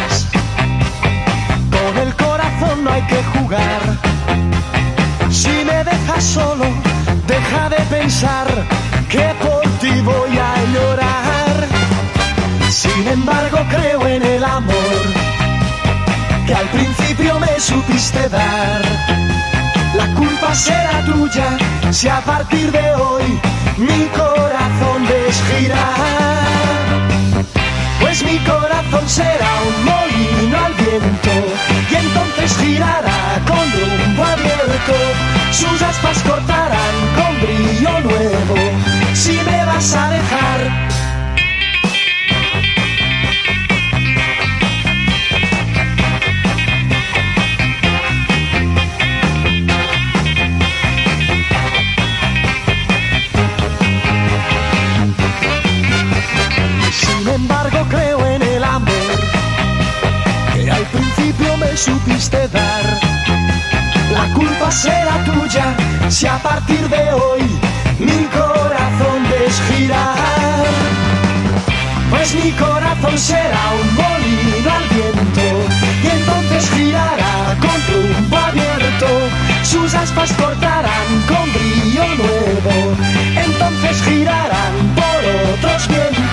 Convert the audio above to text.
más. Con el corazón no hay que jugar. Si me dejas solo, deja de pensar que por ti voy a llorar. Sin embargo creo en el amor que al principio me supiste dar. La culpa será tuya si a partir de hoy mi corazón ves girar. Pues mi corazón será un molino al viento y entonces girará con rumbo abierto. Sus aspas cortarán con brillo nuevo si me vas a dejar. Sin embargo creo en el amor que al principio me supiste dar. La culpa será tuya si a partir de hoy mi corazón ves girar. Pues mi corazón será un molino al viento y entonces girará con rumbo abierto. Sus aspas cortarán con brillo nuevo, entonces girarán por otros vientos.